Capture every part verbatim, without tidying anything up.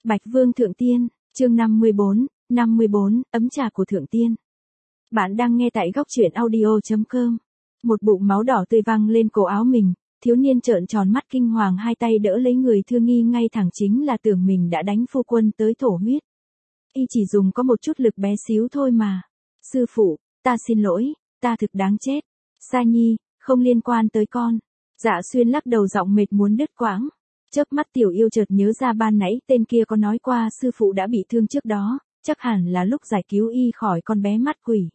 Bạch Vương Thượng Tiên, chương năm mươi bốn, năm mươi bốn, ấm trà của Thượng Tiên. Bạn đang nghe tại góc truyện audio chấm com. Một bụng máu đỏ tươi văng lên cổ áo mình, thiếu niên trợn tròn mắt kinh hoàng, hai tay đỡ lấy người thương nghi ngay thẳng, chính là tưởng mình đã đánh phu quân tới thổ huyết. Y chỉ dùng có một chút lực bé xíu thôi mà. Sư phụ, ta xin lỗi, ta thực đáng chết. Sa Nhi, không liên quan tới con. Dạ Xuyên lắc đầu, giọng mệt muốn đứt quãng. Chớp mắt Tiểu Yêu chợt nhớ ra ban nãy tên kia có nói qua sư phụ đã bị thương trước đó, chắc hẳn là lúc giải cứu y khỏi con bé mắt quỷ.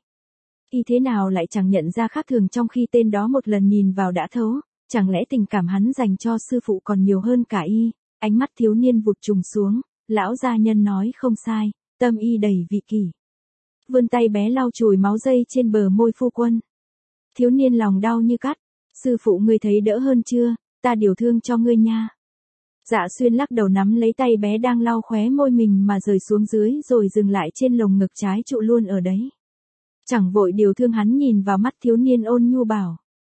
Y thế nào lại chẳng nhận ra khác thường trong khi tên đó một lần nhìn vào đã thấu, chẳng lẽ tình cảm hắn dành cho sư phụ còn nhiều hơn cả y? Ánh mắt thiếu niên vụt trùng xuống, lão gia nhân nói không sai, tâm y đầy vị kỷ. Vươn tay bé lau chùi máu dây trên bờ môi phu quân. Thiếu niên lòng đau như cắt, sư phụ ngươi thấy đỡ hơn chưa, ta điều thương cho ngươi nha. Dạ Xuyên lắc đầu nắm lấy tay bé đang lau khóe môi mình mà rời xuống dưới rồi dừng lại trên lồng ngực trái trụ luôn ở đấy. Chẳng vội điều thương, hắn nhìn vào mắt thiếu niên ôn nhu bảo.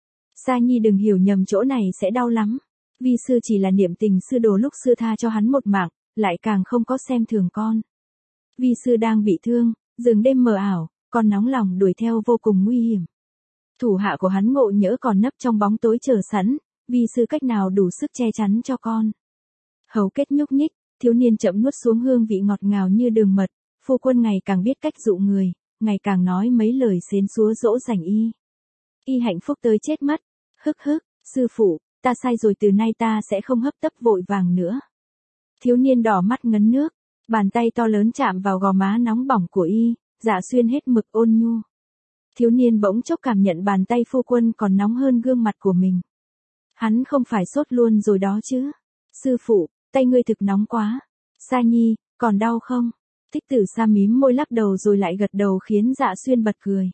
Sa Nhi đừng hiểu nhầm, chỗ này sẽ đau lắm. Vi sư chỉ là niệm tình sư đồ lúc xưa tha cho hắn một mạng, lại càng không có xem thường con. Vi sư đang bị thương, rừng đêm mờ ảo, con nóng lòng đuổi theo vô cùng nguy hiểm. Thủ hạ của hắn ngộ nhỡ còn nấp trong bóng tối chờ sẵn, vi sư cách nào đủ sức che chắn cho con. Hầu kết nhúc nhích, thiếu niên chậm nuốt xuống hương vị ngọt ngào như đường mật, phu quân ngày càng biết cách dụ người, ngày càng nói mấy lời xến xúa dỗ dành y. Y hạnh phúc tới chết mất. Hức hức, sư phụ, ta sai rồi, từ nay ta sẽ không hấp tấp vội vàng nữa. Thiếu niên đỏ mắt ngấn nước, bàn tay to lớn chạm vào gò má nóng bỏng của y, Dạ Xuyên hết mực ôn nhu. Thiếu niên bỗng chốc cảm nhận bàn tay phu quân còn nóng hơn gương mặt của mình. Hắn không phải sốt luôn rồi đó chứ? Sư phụ, tay ngươi thực nóng quá. Sa Nhi, còn đau không? Thích Tử Sa mím môi lắc đầu rồi lại gật đầu khiến Dạ Xuyên bật cười.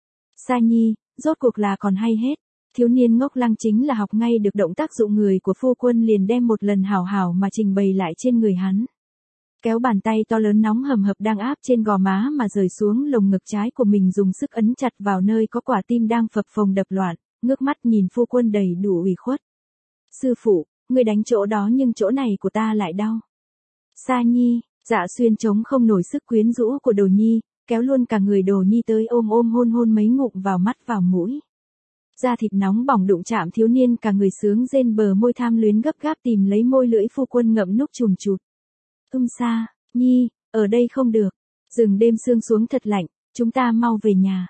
Sa Nhi, rốt cuộc là còn hay hết. Thiếu niên ngốc lăng chính là học ngay được động tác dụ người của phu quân, liền đem một lần hảo hảo mà trình bày lại trên người hắn. Kéo bàn tay to lớn nóng hầm hập đang áp trên gò má mà rời xuống lồng ngực trái của mình, dùng sức ấn chặt vào nơi có quả tim đang phập phồng đập loạn, ngước mắt nhìn phu quân đầy đủ ủy khuất. Sư phụ, ngươi đánh chỗ đó nhưng chỗ này của ta lại đau. Sa Nhi, Dạ Xuyên chống không nổi sức quyến rũ của Đồ Nhi, kéo luôn cả người Đồ Nhi tới ôm ôm hôn hôn mấy ngụm vào mắt vào mũi. Da thịt nóng bỏng đụng chạm, thiếu niên cả người sướng rên, bờ môi tham luyến gấp gáp tìm lấy môi lưỡi phu quân ngậm núc chùn chụt. Ưm Sa Nhi, ở đây không được. Rừng đêm sương xuống thật lạnh, chúng ta mau về nhà.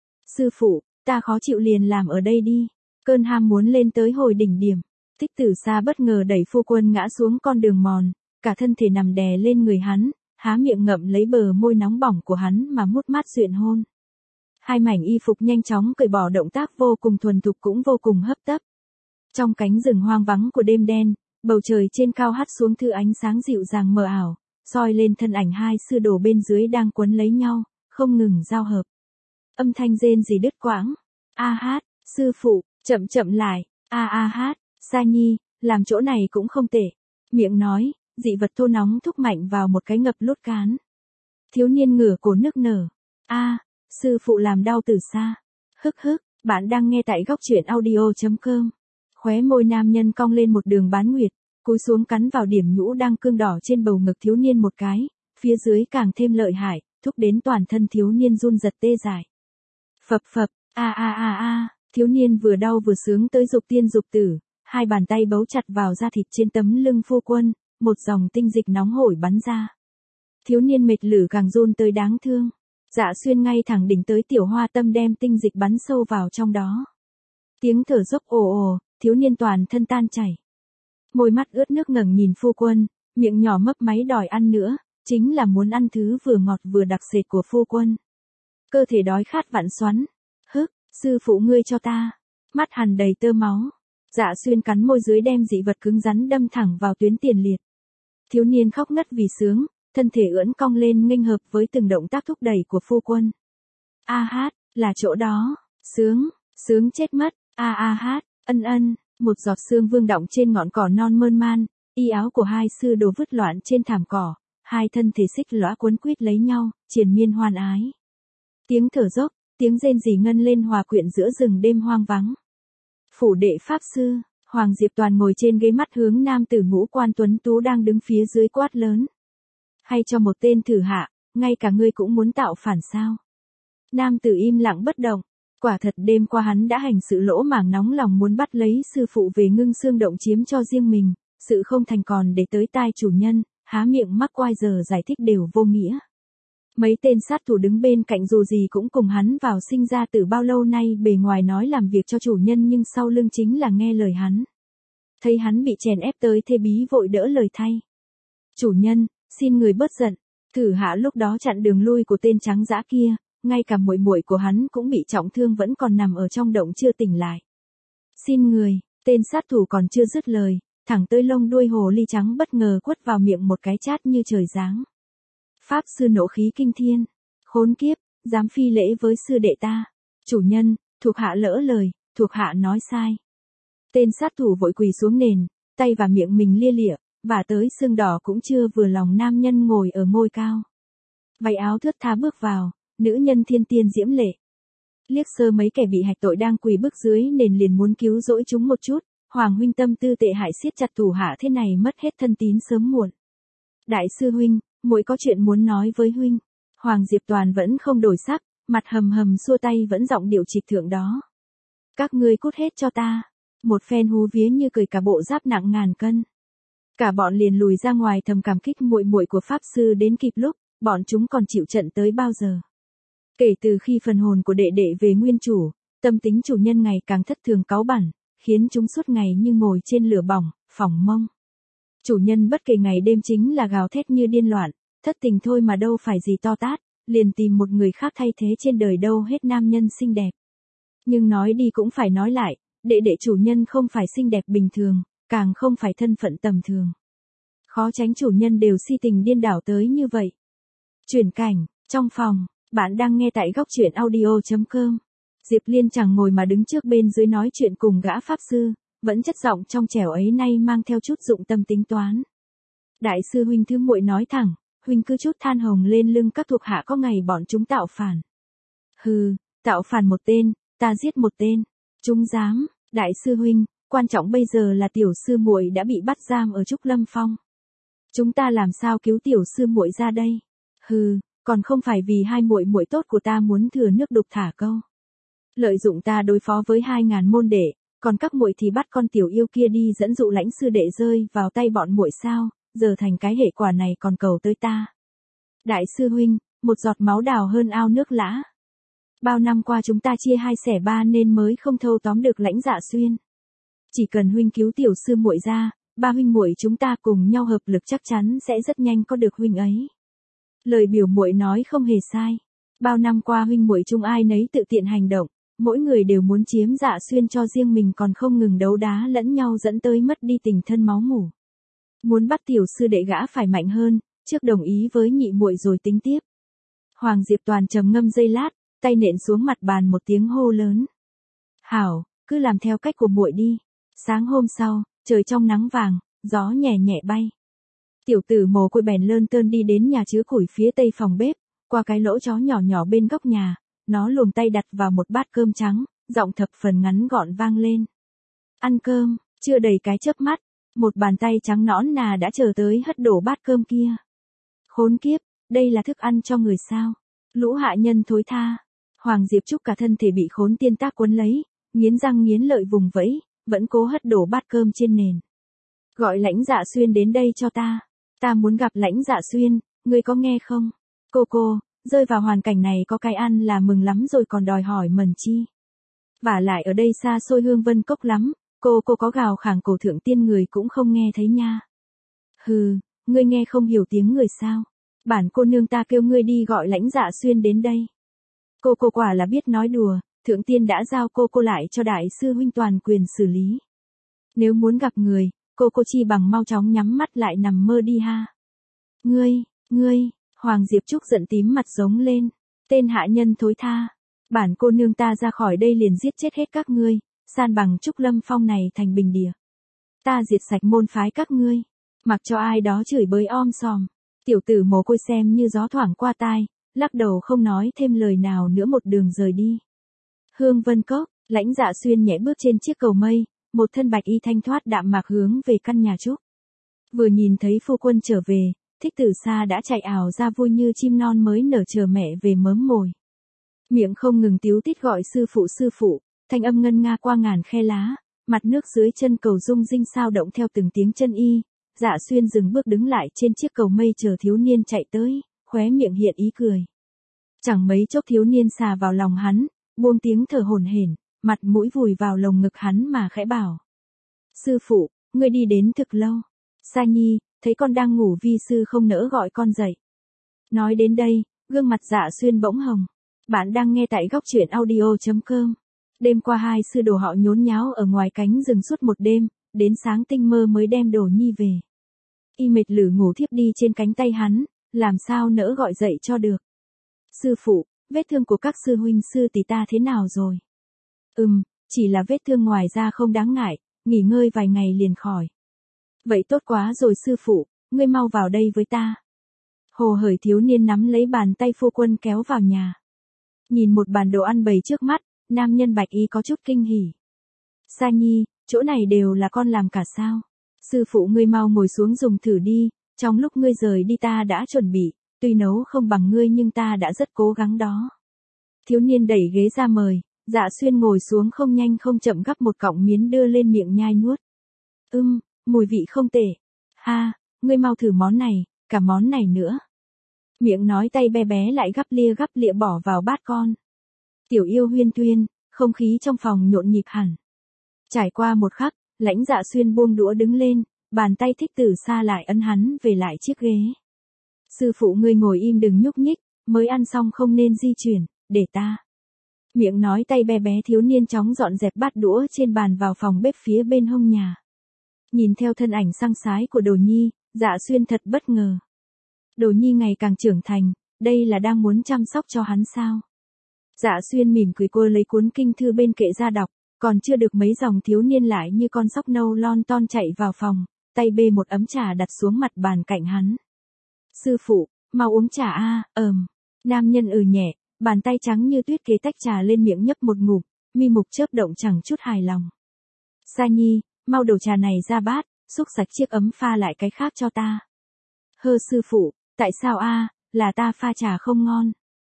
Sư phụ, ta khó chịu liền làm ở đây đi. Cơn ham muốn lên tới hồi đỉnh điểm. Thích Tử Sa bất ngờ đẩy phu quân ngã xuống con đường mòn, cả thân thể nằm đè lên người hắn, há miệng ngậm lấy bờ môi nóng bỏng của hắn mà mút mát duyện hôn. Hai mảnh y phục nhanh chóng cởi bỏ, động tác vô cùng thuần thục cũng vô cùng hấp tấp. Trong cánh rừng hoang vắng của đêm đen, bầu trời trên cao hắt xuống thứ ánh sáng dịu dàng mờ ảo, soi lên thân ảnh hai sư đồ bên dưới đang quấn lấy nhau, không ngừng giao hợp. Âm thanh rên rỉ đứt quãng. A hát, sư phụ, chậm chậm lại. A a hát, Sa Nhi, làm chỗ này cũng không tệ. Miệng nói, dị vật thô nóng thúc mạnh vào một cái ngập lút cán. Thiếu niên ngửa cổ nức nở. A, sư phụ làm đau Tử Sa. Hức hức, bạn đang nghe tại góc truyện audio chấm com. Khóe môi nam nhân cong lên một đường bán nguyệt, cúi xuống cắn vào điểm nhũ đang cương đỏ trên bầu ngực thiếu niên một cái, phía dưới càng thêm lợi hại, thúc đến toàn thân thiếu niên run giật tê dại. Phập phập, a a a a, thiếu niên vừa đau vừa sướng tới dục tiên dục tử, hai bàn tay bấu chặt vào da thịt trên tấm lưng phu quân, một dòng tinh dịch nóng hổi bắn ra. Thiếu niên mệt lử càng run tới đáng thương. Dạ Xuyên ngay thẳng đỉnh tới tiểu hoa tâm đem tinh dịch bắn sâu vào trong đó. Tiếng thở dốc ồ ồ, thiếu niên toàn thân tan chảy. Môi mắt ướt nước ngẩng nhìn phu quân, miệng nhỏ mấp máy đòi ăn nữa, chính là muốn ăn thứ vừa ngọt vừa đặc sệt của phu quân. Cơ thể đói khát vặn xoắn. Hức, sư phụ ngươi cho ta. Mắt hằn đầy tơ máu. Dạ Xuyên cắn môi dưới đem dị vật cứng rắn đâm thẳng vào tuyến tiền liệt. Thiếu niên khóc ngất vì sướng, thân thể ưỡn cong lên nghênh hợp với từng động tác thúc đẩy của phu quân. A hát, là chỗ đó. Sướng, sướng chết mất. A a hát, ân ân. Một giọt sương vương đọng trên ngọn cỏ non mơn man, y áo của hai sư đồ vứt loạn trên thảm cỏ, hai thân thể xích lõa quấn quýt lấy nhau, triền miên hoan ái. Tiếng thở dốc, tiếng rên rỉ ngân lên hòa quyện giữa rừng đêm hoang vắng. Phủ đệ pháp sư, Hoàng Diệp Toàn ngồi trên ghế mắt hướng nam tử ngũ quan tuấn tú đang đứng phía dưới quát lớn. Hay cho một tên thử hạ, ngay cả ngươi cũng muốn tạo phản sao? Nam tử im lặng bất động. Quả thật đêm qua hắn đã hành sự lỗ mãng nóng lòng muốn bắt lấy sư phụ về Ngưng Xương Động chiếm cho riêng mình, sự không thành còn để tới tai chủ nhân, há miệng mắc oai giờ giải thích đều vô nghĩa. Mấy tên sát thủ đứng bên cạnh dù gì cũng cùng hắn vào sinh ra từ bao lâu nay, bề ngoài nói làm việc cho chủ nhân nhưng sau lưng chính là nghe lời hắn. Thấy hắn bị chèn ép tới thê bí vội đỡ lời thay. Chủ nhân, xin người bớt giận. Thử hạ lúc đó chặn đường lui của tên trắng dã kia, ngay cả muội muội của hắn cũng bị trọng thương vẫn còn nằm ở trong động chưa tỉnh lại. Xin người, tên sát thủ còn chưa dứt lời, thẳng tới lông đuôi hồ ly trắng bất ngờ quất vào miệng một cái chát như trời giáng. Pháp sư nộ khí kinh thiên. Khốn kiếp, dám phi lễ với sư đệ ta. Chủ nhân, thuộc hạ lỡ lời, thuộc hạ nói sai. Tên sát thủ vội quỳ xuống nền, tay và miệng mình lia lịa, và tới xương đỏ cũng chưa vừa lòng nam nhân ngồi ở ngôi cao. Váy áo thướt tha bước vào, nữ nhân thiên tiên diễm lệ. Liếc sơ mấy kẻ bị hạch tội đang quỳ bước dưới nền liền muốn cứu rỗi chúng một chút, Hoàng huynh tâm tư tệ hại siết chặt thủ hạ thế này mất hết thân tín sớm muộn. Đại sư huynh, muội có chuyện muốn nói với huynh. Hoàng Diệp Toàn vẫn không đổi sắc, mặt hầm hầm xua tay vẫn giọng điệu trịch thượng đó. Các ngươi cút hết cho ta. Một phen hú vía như cười cả bộ giáp nặng ngàn cân. Cả bọn liền lùi ra ngoài thầm cảm kích muội muội của pháp sư đến kịp lúc, bọn chúng còn chịu trận tới bao giờ. Kể từ khi phần hồn của đệ đệ về nguyên chủ, tâm tính chủ nhân ngày càng thất thường cáu bẳn, khiến chúng suốt ngày như ngồi trên lửa bỏng, phỏng mông. Chủ nhân bất kể ngày đêm chính là gào thét như điên loạn, thất tình thôi mà đâu phải gì to tát, liền tìm một người khác thay thế trên đời đâu hết nam nhân xinh đẹp. Nhưng nói đi cũng phải nói lại, đệ đệ chủ nhân không phải xinh đẹp bình thường, càng không phải thân phận tầm thường. Khó tránh chủ nhân đều si tình điên đảo tới như vậy. Chuyển cảnh, trong phòng, bạn đang nghe tại góc truyện audio chấm com. Diệp Liên chẳng ngồi mà đứng trước bên dưới nói chuyện cùng gã pháp sư, vẫn chất giọng trong trẻo ấy nay mang theo chút dụng tâm tính toán. Đại sư huynh thứ muội nói thẳng, huynh cứ chút than hồng lên lưng các thuộc hạ có ngày bọn chúng tạo phản. Hừ, tạo phản một tên, ta giết một tên, chúng dám, đại sư huynh, quan trọng bây giờ là tiểu sư muội đã bị bắt giam ở Trúc Lâm Phong. Chúng ta làm sao cứu tiểu sư muội ra đây? Hừ, còn không phải vì hai muội muội tốt của ta muốn thừa nước đục thả câu. Lợi dụng ta đối phó với hai ngàn môn đệ, còn các muội thì bắt con tiểu yêu kia đi dẫn dụ lãnh sư đệ rơi vào tay bọn muội sao, giờ thành cái hệ quả này còn cầu tới ta. Đại sư huynh, một giọt máu đào hơn ao nước lã. Bao năm qua chúng ta chia hai xẻ ba nên mới không thâu tóm được Lãnh Dạ Xuyên. Chỉ cần huynh cứu tiểu sư muội ra, ba huynh muội chúng ta cùng nhau hợp lực chắc chắn sẽ rất nhanh có được huynh ấy. Lời biểu muội nói không hề sai. Bao năm qua huynh muội chung ai nấy tự tiện hành động, mỗi người đều muốn chiếm Dạ Xuyên cho riêng mình còn không ngừng đấu đá lẫn nhau dẫn tới mất đi tình thân máu mủ. Muốn bắt tiểu sư đệ gã phải mạnh hơn, trước đồng ý với nhị muội rồi tính tiếp. Hoàng Diệp Toàn trầm ngâm giây lát, tay nện xuống mặt bàn một tiếng hô lớn. Hảo, cứ làm theo cách của muội đi. Sáng hôm sau, trời trong nắng vàng, gió nhẹ nhẹ bay. Tiểu tử mồ côi bèn lơn tơn đi đến nhà chứa củi phía tây phòng bếp, qua cái lỗ chó nhỏ nhỏ bên góc nhà, nó luồn tay đặt vào một bát cơm trắng, giọng thập phần ngắn gọn vang lên. Ăn cơm, chưa đầy cái chớp mắt, một bàn tay trắng nõn nà đã chờ tới hất đổ bát cơm kia. Khốn kiếp, đây là thức ăn cho người sao? Lũ hạ nhân thối tha. Hoàng Diệp Trúc cả thân thể bị khốn tiên tác quấn lấy, nghiến răng nghiến lợi vùng vẫy, vẫn cố hất đổ bát cơm trên nền. Gọi Lãnh Dạ Xuyên đến đây cho ta. Ta muốn gặp Lãnh Dạ Xuyên, ngươi có nghe không? Cô cô, rơi vào hoàn cảnh này có cái ăn là mừng lắm rồi còn đòi hỏi mần chi. Vả lại ở đây xa xôi Hương Vân Cốc lắm, cô cô có gào khẳng cổ thượng tiên người cũng không nghe thấy nha. Hừ, ngươi nghe không hiểu tiếng người sao? Bản cô nương ta kêu ngươi đi gọi Lãnh Dạ Xuyên đến đây. Cô cô quả là biết nói đùa, thượng tiên đã giao cô cô lại cho đại sư huynh toàn quyền xử lý. Nếu muốn gặp người, cô cô chi bằng mau chóng nhắm mắt lại nằm mơ đi ha. Ngươi, ngươi, Hoàng Diệp Trúc giận tím mặt giống lên. Tên hạ nhân thối tha. Bản cô nương ta ra khỏi đây liền giết chết hết các ngươi, san bằng Trúc Lâm Phong này thành bình địa. Ta diệt sạch môn phái các ngươi, mặc cho ai đó chửi bới om sòm. Tiểu tử mồ côi xem như gió thoảng qua tai, lắc đầu không nói thêm lời nào nữa một đường rời đi. Hương Vân Cốc, Lãnh Dạ Xuyên nhẹ bước trên chiếc cầu mây, một thân bạch y thanh thoát đạm mạc hướng về căn nhà trúc. Vừa nhìn thấy phu quân trở về, Thích Tử Sa đã chạy ảo ra vui như chim non mới nở chờ mẹ về mớm mồi. Miệng không ngừng tíu tít gọi sư phụ sư phụ, thanh âm ngân nga qua ngàn khe lá, mặt nước dưới chân cầu rung rinh sao động theo từng tiếng chân y. Dạ Xuyên dừng bước đứng lại trên chiếc cầu mây chờ thiếu niên chạy tới, khóe miệng hiện ý cười. Chẳng mấy chốc thiếu niên xà vào lòng hắn, buông tiếng thở hổn hển, mặt mũi vùi vào lồng ngực hắn mà khẽ bảo. Sư phụ, ngươi đi đến thực lâu. Sa Nhi, thấy con đang ngủ vi sư không nỡ gọi con dậy. Nói đến đây, gương mặt Dạ Xuyên bỗng hồng. Bạn đang nghe tại góc truyện audio chấm com. Đêm qua hai sư đồ họ nhốn nháo ở ngoài cánh rừng suốt một đêm, đến sáng tinh mơ mới đem Đồ Nhi về. Y mệt lử ngủ thiếp đi trên cánh tay hắn, làm sao nỡ gọi dậy cho được. Sư phụ, vết thương của các sư huynh sư tỷ ta thế nào rồi? Ừm, chỉ là vết thương ngoài da không đáng ngại, nghỉ ngơi vài ngày liền khỏi. Vậy tốt quá rồi sư phụ, ngươi mau vào đây với ta. Hồ hởi thiếu niên nắm lấy bàn tay phu quân kéo vào nhà. Nhìn một bàn đồ ăn bày trước mắt, nam nhân bạch y có chút kinh hỉ. Sa Nhi, chỗ này đều là con làm cả sao? Sư phụ ngươi mau ngồi xuống dùng thử đi, trong lúc ngươi rời đi ta đã chuẩn bị, tuy nấu không bằng ngươi nhưng ta đã rất cố gắng đó. Thiếu niên đẩy ghế ra mời, Dạ Xuyên ngồi xuống không nhanh không chậm gắp một cọng miến đưa lên miệng nhai nuốt. Ưm, mùi vị không tệ. Ha, ngươi mau thử món này, cả món này nữa. Miệng nói tay bé bé lại gắp lia gắp lịa bỏ vào bát con. Tiểu yêu huyên tuyên, không khí trong phòng nhộn nhịp hẳn. Trải qua một khắc, Lãnh Dạ Xuyên buông đũa đứng lên, bàn tay Thích Tử Sa lại ấn hắn về lại chiếc ghế. Sư phụ ngươi ngồi im đừng nhúc nhích, mới ăn xong không nên di chuyển, để ta. Miệng nói tay bé bé thiếu niên chóng dọn dẹp bát đũa trên bàn vào phòng bếp phía bên hông nhà. Nhìn theo thân ảnh sang sái của Đồ Nhi, Dạ Xuyên thật bất ngờ. Đồ Nhi ngày càng trưởng thành, đây là đang muốn chăm sóc cho hắn sao? Dạ Xuyên mỉm cười cô lấy cuốn kinh thư bên kệ ra đọc, còn chưa được mấy dòng thiếu niên lại như con sóc nâu lon ton chạy vào phòng, tay bê một ấm trà đặt xuống mặt bàn cạnh hắn. Sư phụ, mau uống trà a, ờm. Nam nhân ừ nhẹ, bàn tay trắng như tuyết kế tách trà lên miệng nhấp một ngụm, mi mục chớp động chẳng chút hài lòng. Sa Nhi, mau đổ trà này ra bát, xúc sạch chiếc ấm pha lại cái khác cho ta. Hơ sư phụ, tại sao a, là ta pha trà không ngon.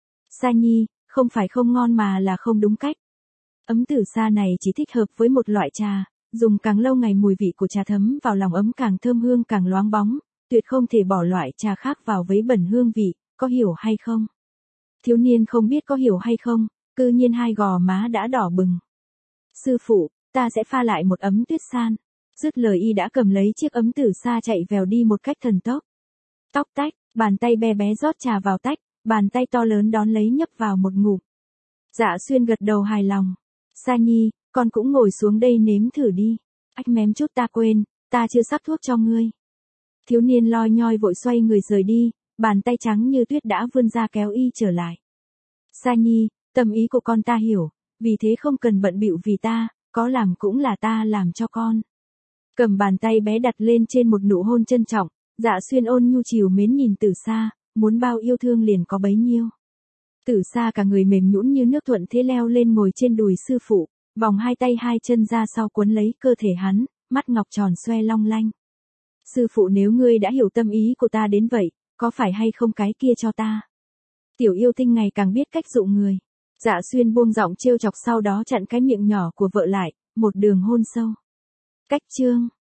Sa Nhi, không phải không ngon mà là không đúng cách. Ấm Tử Sa này chỉ thích hợp với một loại trà, dùng càng lâu ngày mùi vị của trà thấm vào lòng ấm càng thơm hương càng loáng bóng, tuyệt không thể bỏ loại trà khác vào vấy bẩn hương vị, có hiểu hay không? Thiếu niên không biết có hiểu hay không, cư nhiên hai gò má đã đỏ bừng. Sư phụ, ta sẽ pha lại một ấm tuyết san. Dứt lời y đã cầm lấy chiếc ấm Tử Sa chạy vèo đi một cách thần tốc. Tóc tách, bàn tay bé bé rót trà vào tách, bàn tay to lớn đón lấy nhấp vào một ngụm. Dạ Xuyên gật đầu hài lòng. Sa Nhi, con cũng ngồi xuống đây nếm thử đi. Ách mém chút ta quên, ta chưa sắc thuốc cho ngươi. Thiếu niên loi nhoi vội xoay người rời đi, bàn tay trắng như tuyết đã vươn ra kéo y trở lại. Sa Nhi, tâm ý của con ta hiểu, vì thế không cần bận bịu vì ta, có làm cũng là ta làm cho con. Cầm bàn tay bé đặt lên trên một nụ hôn trân trọng, Dạ Xuyên ôn nhu chiều mến nhìn Tử Sa, muốn bao yêu thương liền có bấy nhiêu. Tử Sa cả người mềm nhũn như nước thuận thế leo lên ngồi trên đùi sư phụ, vòng hai tay hai chân ra sau cuốn lấy cơ thể hắn, mắt ngọc tròn xoe long lanh. Sư phụ nếu ngươi đã hiểu tâm ý của ta đến vậy, có phải hay không cái kia cho ta? Tiểu yêu tinh ngày càng biết cách dụ người. Dạ Xuyên buông giọng trêu chọc sau đó chặn cái miệng nhỏ của vợ lại, một đường hôn sâu. Cách chương